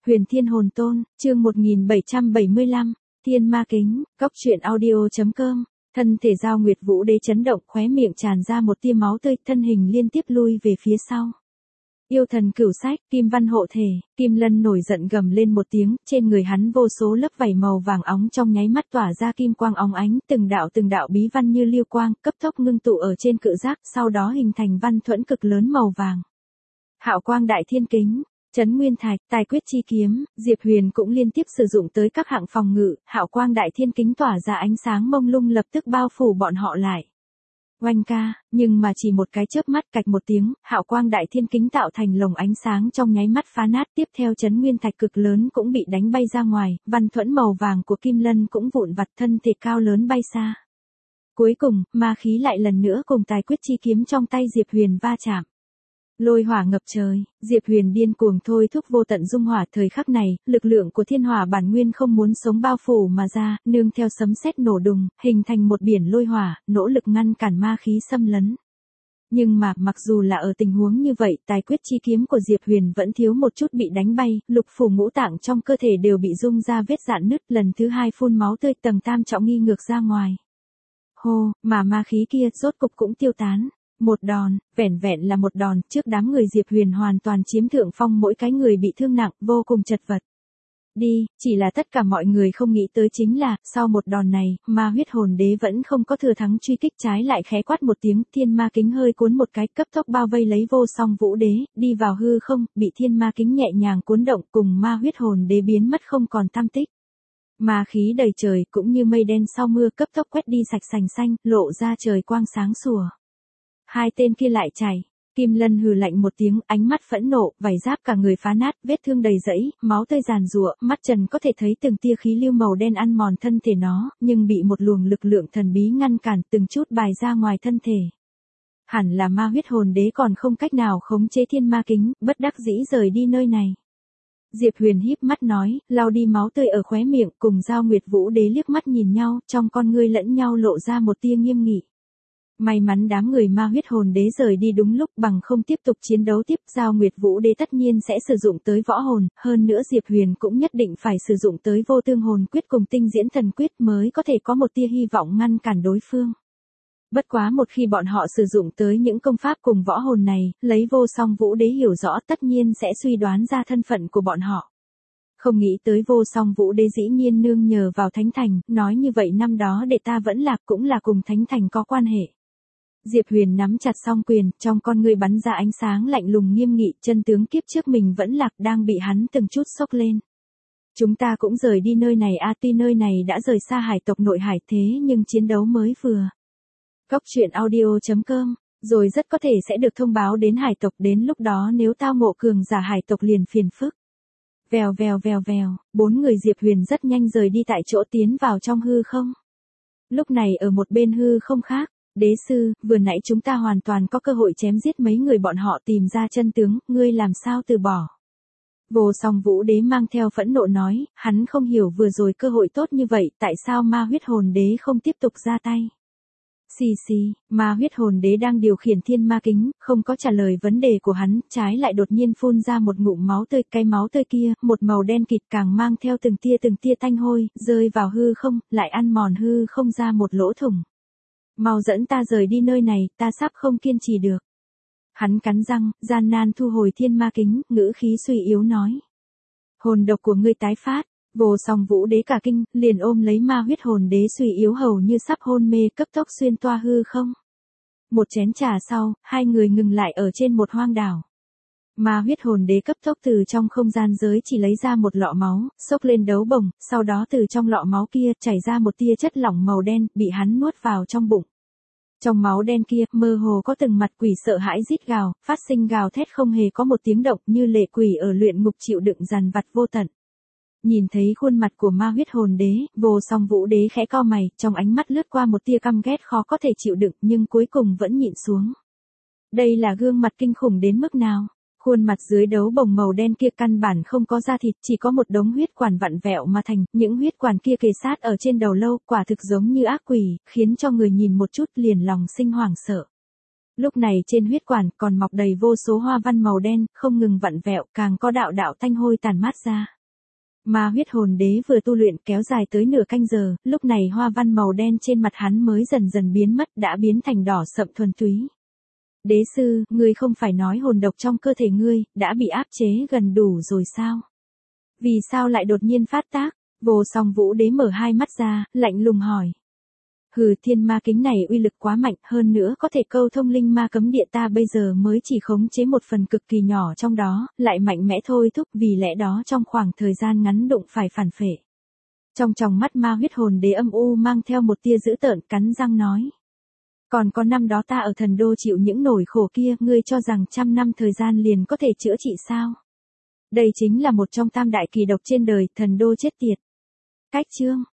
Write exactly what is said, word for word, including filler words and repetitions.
Huyền Thiên Hồn Tôn, chương một nghìn bảy trăm bảy mươi lăm, Thiên Ma Kính, cốc truyện audio.com. Thân thể Giao Nguyệt Vũ Đế chấn động, khóe miệng tràn ra một tia máu tươi, thân hình liên tiếp lui về phía sau. Yêu thần cửu sách, Kim Văn hộ thể, Kim Lân nổi giận gầm lên một tiếng, trên người hắn vô số lớp vảy màu vàng óng trong nháy mắt tỏa ra kim quang óng ánh, từng đạo từng đạo bí văn như lưu quang, cấp tốc ngưng tụ ở trên cự giác, sau đó hình thành văn thuẫn cực lớn màu vàng. Hạo quang đại thiên kính, Trấn Nguyên Thạch, Tài quyết chi kiếm, Diệp Huyền cũng liên tiếp sử dụng tới các hạng phòng ngự, Hạo quang đại thiên kính tỏa ra ánh sáng mông lung lập tức bao phủ bọn họ lại. Oanh ca, nhưng mà chỉ một cái chớp mắt, cạch một tiếng, Hạo quang đại thiên kính tạo thành lồng ánh sáng trong nháy mắt phá nát, tiếp theo Trấn Nguyên Thạch cực lớn cũng bị đánh bay ra ngoài, văn thuẫn màu vàng của Kim Lân cũng vụn vặt, thân thể cao lớn bay xa. Cuối cùng, ma khí lại lần nữa cùng Tài quyết chi kiếm trong tay Diệp Huyền va chạm. Lôi hỏa ngập trời, Diệp Huyền điên cuồng thôi thúc vô tận dung hỏa, thời khắc này, lực lượng của thiên hỏa bản nguyên không muốn sống bao phủ mà ra, nương theo sấm sét nổ đùng, hình thành một biển lôi hỏa, nỗ lực ngăn cản ma khí xâm lấn. Nhưng mà, mặc dù là ở tình huống như vậy, Tài quyết chi kiếm của Diệp Huyền vẫn thiếu một chút bị đánh bay, lục phủ ngũ tạng trong cơ thể đều bị rung ra vết rạn nứt, lần thứ hai phun máu tươi, tầng tam trọng nghi ngược ra ngoài. Hô, mà ma khí kia rốt cục cũng tiêu tán. Một đòn, vẻn vẹn là một đòn, trước đám người Diệp Huyền hoàn toàn chiếm thượng phong, mỗi cái người bị thương nặng, vô cùng chật vật. Đi, chỉ là tất cả mọi người không nghĩ tới chính là, sau một đòn này, ma huyết hồn đế vẫn không có thừa thắng truy kích, trái lại khẽ quát một tiếng, thiên ma kính hơi cuốn một cái, cấp tốc bao vây lấy vô song vũ đế, đi vào hư không, bị thiên ma kính nhẹ nhàng cuốn động, cùng ma huyết hồn đế biến mất không còn tăm tích. Ma khí đầy trời, cũng như mây đen sau mưa, cấp tốc quét đi sạch sành xanh, lộ ra trời quang sáng sủa. Hai tên kia lại chạy. Kim Lân hừ lạnh một tiếng, ánh mắt phẫn nộ, vảy giáp cả người phá nát, vết thương đầy rẫy, máu tươi giàn giụa, mắt Trần có thể thấy từng tia khí lưu màu đen ăn mòn thân thể nó, nhưng bị một luồng lực lượng thần bí ngăn cản, từng chút bài ra ngoài thân thể. Hẳn là ma huyết hồn đế còn không cách nào khống chế thiên ma kính, bất đắc dĩ rời đi nơi này. Diệp Huyền híp mắt nói, lau đi máu tươi ở khóe miệng, cùng Giao Nguyệt Vũ Đế liếc mắt nhìn nhau, trong con ngươi lẫn nhau lộ ra một tia nghiêm nghị. May mắn đám người ma huyết hồn đế rời đi đúng lúc, bằng không tiếp tục chiến đấu tiếp, Giao Nguyệt Vũ Đế tất nhiên sẽ sử dụng tới võ hồn, hơn nữa Diệp Huyền cũng nhất định phải sử dụng tới vô tương hồn quyết cùng tinh diễn thần quyết mới có thể có một tia hy vọng ngăn cản đối phương. Bất quá một khi bọn họ sử dụng tới những công pháp cùng võ hồn này, lấy vô song Vũ Đế hiểu rõ tất nhiên sẽ suy đoán ra thân phận của bọn họ. Không nghĩ tới vô song Vũ Đế dĩ nhiên nương nhờ vào Thánh Thành, nói như vậy năm đó để ta vẫn lạc cũng là cùng Thánh Thành có quan hệ. Diệp Huyền nắm chặt song quyền, trong con ngươi bắn ra ánh sáng lạnh lùng nghiêm nghị, chân tướng kiếp trước mình vẫn lạc đang bị hắn từng chút sốc lên. Chúng ta cũng rời đi nơi này a, tuy nơi này đã rời xa hải tộc nội hải thế nhưng chiến đấu mới vừa. Cốc truyện audio.com, rồi rất có thể sẽ được thông báo đến hải tộc, đến lúc đó nếu tao ngộ cường giả hải tộc liền phiền phức. Vèo vèo vèo vèo, bốn người Diệp Huyền rất nhanh rời đi tại chỗ, tiến vào trong hư không. Lúc này ở một bên hư không khác, đế sư, vừa nãy chúng ta hoàn toàn có cơ hội chém giết mấy người bọn họ, tìm ra chân tướng, ngươi làm sao từ bỏ. Vô song Vũ Đế mang theo phẫn nộ nói, hắn không hiểu vừa rồi cơ hội tốt như vậy, tại sao ma huyết hồn đế không tiếp tục ra tay. Xì xì, ma huyết hồn đế đang điều khiển thiên ma kính, không có trả lời vấn đề của hắn, trái lại đột nhiên phun ra một ngụm máu tươi, cái máu tươi kia, một màu đen kịt càng mang theo từng tia từng tia tanh hôi, rơi vào hư không, lại ăn mòn hư không ra một lỗ thủng. Mau dẫn ta rời đi nơi này, ta sắp không kiên trì được. Hắn cắn răng, gian nan thu hồi thiên ma kính, ngữ khí suy yếu nói. Hồn độc của ngươi tái phát. Vô song Vũ Đế cả kinh, liền ôm lấy ma huyết hồn đế suy yếu hầu như sắp hôn mê, cấp tốc xuyên toa hư không. Một chén trà sau, hai người ngừng lại ở trên một hoang đảo. Ma huyết hồn đế cấp tốc từ trong không gian giới chỉ lấy ra một lọ máu, xốc lên đấu bồng, sau đó từ trong lọ máu kia chảy ra một tia chất lỏng màu đen, bị hắn nuốt vào trong bụng. Trong máu đen kia, mơ hồ có từng mặt quỷ sợ hãi rít gào, phát sinh gào thét không hề có một tiếng động, như lệ quỷ ở luyện ngục chịu đựng dằn vặt vô tận. Nhìn thấy khuôn mặt của ma huyết hồn đế, vô song Vũ Đế khẽ cau mày, trong ánh mắt lướt qua một tia căm ghét khó có thể chịu đựng, nhưng cuối cùng vẫn nhịn xuống. Đây là gương mặt kinh khủng đến mức nào? Khuôn mặt dưới đấu bồng màu đen kia căn bản không có da thịt, chỉ có một đống huyết quản vặn vẹo mà thành, những huyết quản kia kề sát ở trên đầu lâu, quả thực giống như ác quỷ, khiến cho người nhìn một chút liền lòng sinh hoảng sợ. Lúc này trên huyết quản còn mọc đầy vô số hoa văn màu đen, không ngừng vặn vẹo, càng có đạo đạo thanh hôi tàn mát ra. Ma huyết hồn đế vừa tu luyện kéo dài tới nửa canh giờ, lúc này hoa văn màu đen trên mặt hắn mới dần dần biến mất, đã biến thành đỏ sậm thuần túy. Đế sư, ngươi không phải nói hồn độc trong cơ thể ngươi, đã bị áp chế gần đủ rồi sao? Vì sao lại đột nhiên phát tác? Vô Song Vũ Đế mở hai mắt ra, lạnh lùng hỏi. Hừ, thiên ma kính này uy lực quá mạnh, hơn nữa có thể câu thông linh ma cấm địa, ta bây giờ mới chỉ khống chế một phần cực kỳ nhỏ trong đó, lại mạnh mẽ thôi thúc, vì lẽ đó trong khoảng thời gian ngắn đụng phải phản phệ. Trong tròng mắt ma huyết hồn đế âm u mang theo một tia dữ tợn, cắn răng nói. Còn có năm đó ta ở thần đô chịu những nỗi khổ kia, ngươi cho rằng trăm năm thời gian liền có thể chữa trị sao? Đây chính là một trong tam đại kỳ độc trên đời, thần đô chết tiệt. Cách chương